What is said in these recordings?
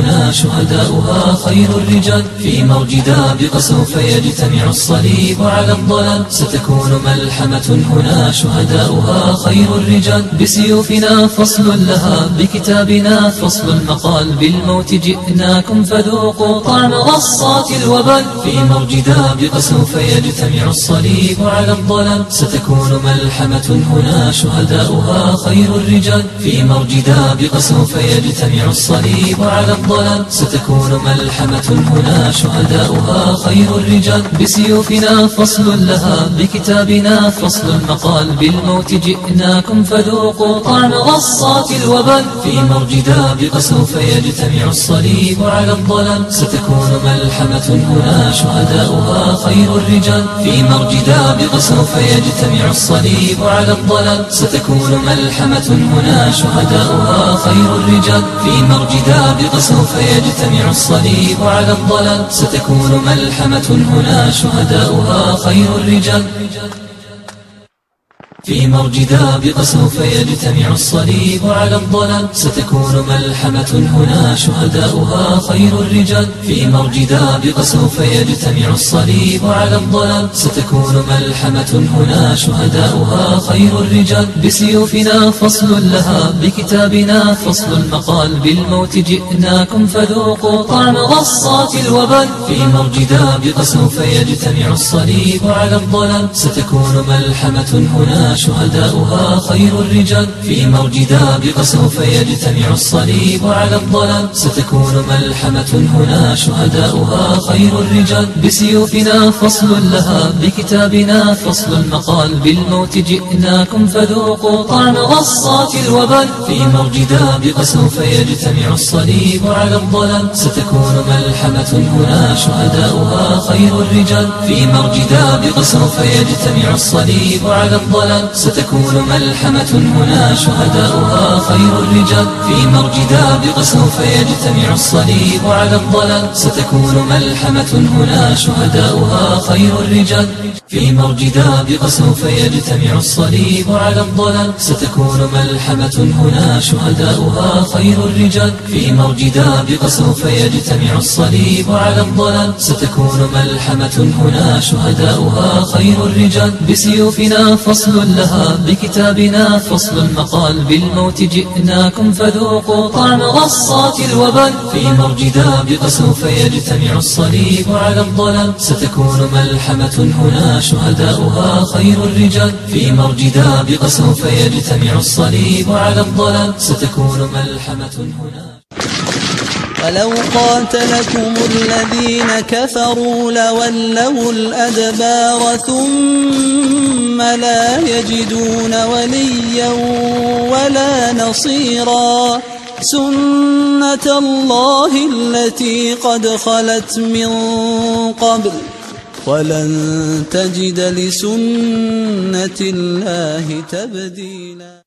هنا شهداؤها خير الرجال. في موج دابق سوف يجتمع الصليب على الضلال، ستكون ملحمة هنا شهداؤها خير الرجال. بسيوفنا فصل لها، بكتابنا فصل المقال، بالموت جئناكم فذوقوا طعم غصات الوبال. في موج دابق سوف يجتمع الصليب على الضلال، ستكون ملحمة هنا شهداؤها خير الرجال. في موج دابق سوف يجتمع الصليب على الضلال، ستكون ملحمة هنا شهداؤها خير الرجال. بسيوفنا فصل لها، بكتابنا فصل المقال، بالموت جئناكم فذوقوا طعم غصات الوبال. في موج دابق سوف يجتمع الصليب على الضلال، ستكون ملحمة هنا شهداؤها خير الرجال. في موج دابق سوف يجتمع الصليب على الضلال، ستكون ملحمة هنا شهداؤها خير الرجال. في موج دابق سوف يجتمع الصليب على الضلال، ستكون ملحمة هنا شهداؤها خير الرجال. في موج دابق سوف يجتمع الصليب على الضلال، ستكون ملحمة هنا شهداؤها خير الرجال. في موج دابق سوف يجتمع الصليب على الضلال، ستكون ملحمة هنا شهداؤها خير الرجال. بسيوفنا فصل لها، بكتابنا فصل المقال، بالموت جئناكم فذوقوا طعم غصات الوبال. في موج دابق سوف يجتمع الصليب على الضلال، ستكون ملحمة هنا شهداؤها خير الرجال. في موج دابق سوف يجتمع الصليب على الضلال، ستكون ملحمة هنا شهداؤها خير الرجال. بسيوفنا فصل لها، بكتابنا فصل المقال، بالموت جئناكم فذوقوا طعم غصات الوبال. في موج دابق سوف يجتمع الصليب على الضلال، ستكون ملحمة هنا شهداؤها خير الرجال. في موج دابق سوف يجتمع الصليب على الضلال، ستكون ملحمة هنا شهداؤها خير الرجال. في موج دابق سوف يجتمع الصليب على الضلال، ستكون ملحمة هنا شهداؤها خير الرجال. في موج دابق سوف يجتمع الصليب على الضلال، ستكون ملحمة هنا شهداؤها خير الرجال. في موج دابق سوف يجتمع الصليب على الضلال، ستكون ملحمة هنا شهداؤها خير الرجال. بسيوفنا فصل لها، بكتابنا فصل المقال، بالموت جئناكم فذوقوا طعم غصات الوبال. في موج دابق سوف يجتمع الصليب على الضلال، ستكون ملحمة هنا شهداؤها خير الرجال. في موج دابق سوف يجتمع الصليب على الضلال، ستكون ملحمة هنا. ولو قاتلكم الذين كفروا لولوا الأدبار ثم لا يجدون وليا ولا نصيرا. سنة الله التي قد خلت من قبل ولن تجد لسنة الله تبديلا.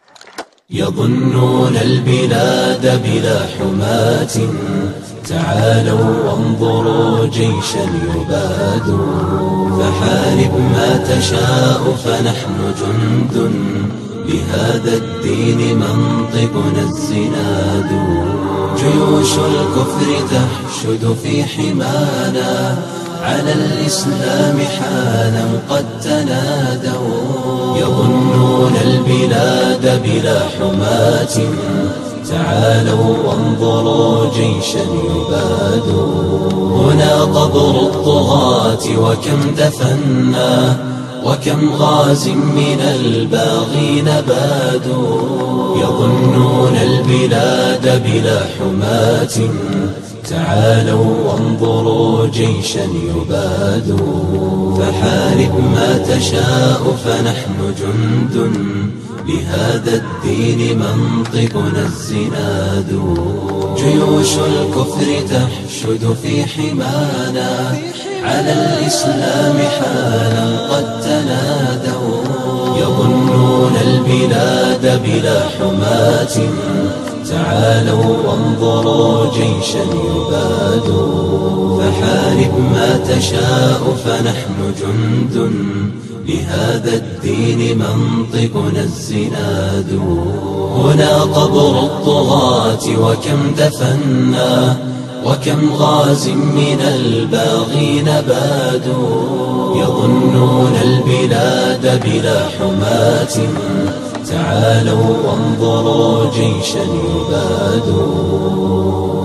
يظنون البلاد بلا حماة، تعالوا وانظروا جيشا يباد. فحارب ما تشاء فنحن جند، بهذا الدين منطقنا الزناد. جيوش الكفر تحشد في حمانا، على الإسلام حالا قد تنادوا. يظنون البلاد بلا حماة، تعالوا وانظروا جيشا يباد. هنا قبر الطغاة وكم دفنا، وكم غاز من الباغين بادوا. يظنون البلاد بلا حماة، تعالوا وانظروا جيشا يباد. فحارب ما تشاء فنحن جند، بهذا الدين منطقنا الزناد. جيوش الكفر تحشد في حمانا، على الإسلام حالا قد تنادوا. يظنون البلاد بلا حماة، تعالوا وانظروا جيشا يباد. فحارب ما تشاء فنحن جند، بهذا الدين منطقنا الزناد. هنا قبر الطغاة وكم دفنا وكم غاز من الباغين بادوا يظنون البلاد بلا حماة تعالوا وانظروا جيشا يباد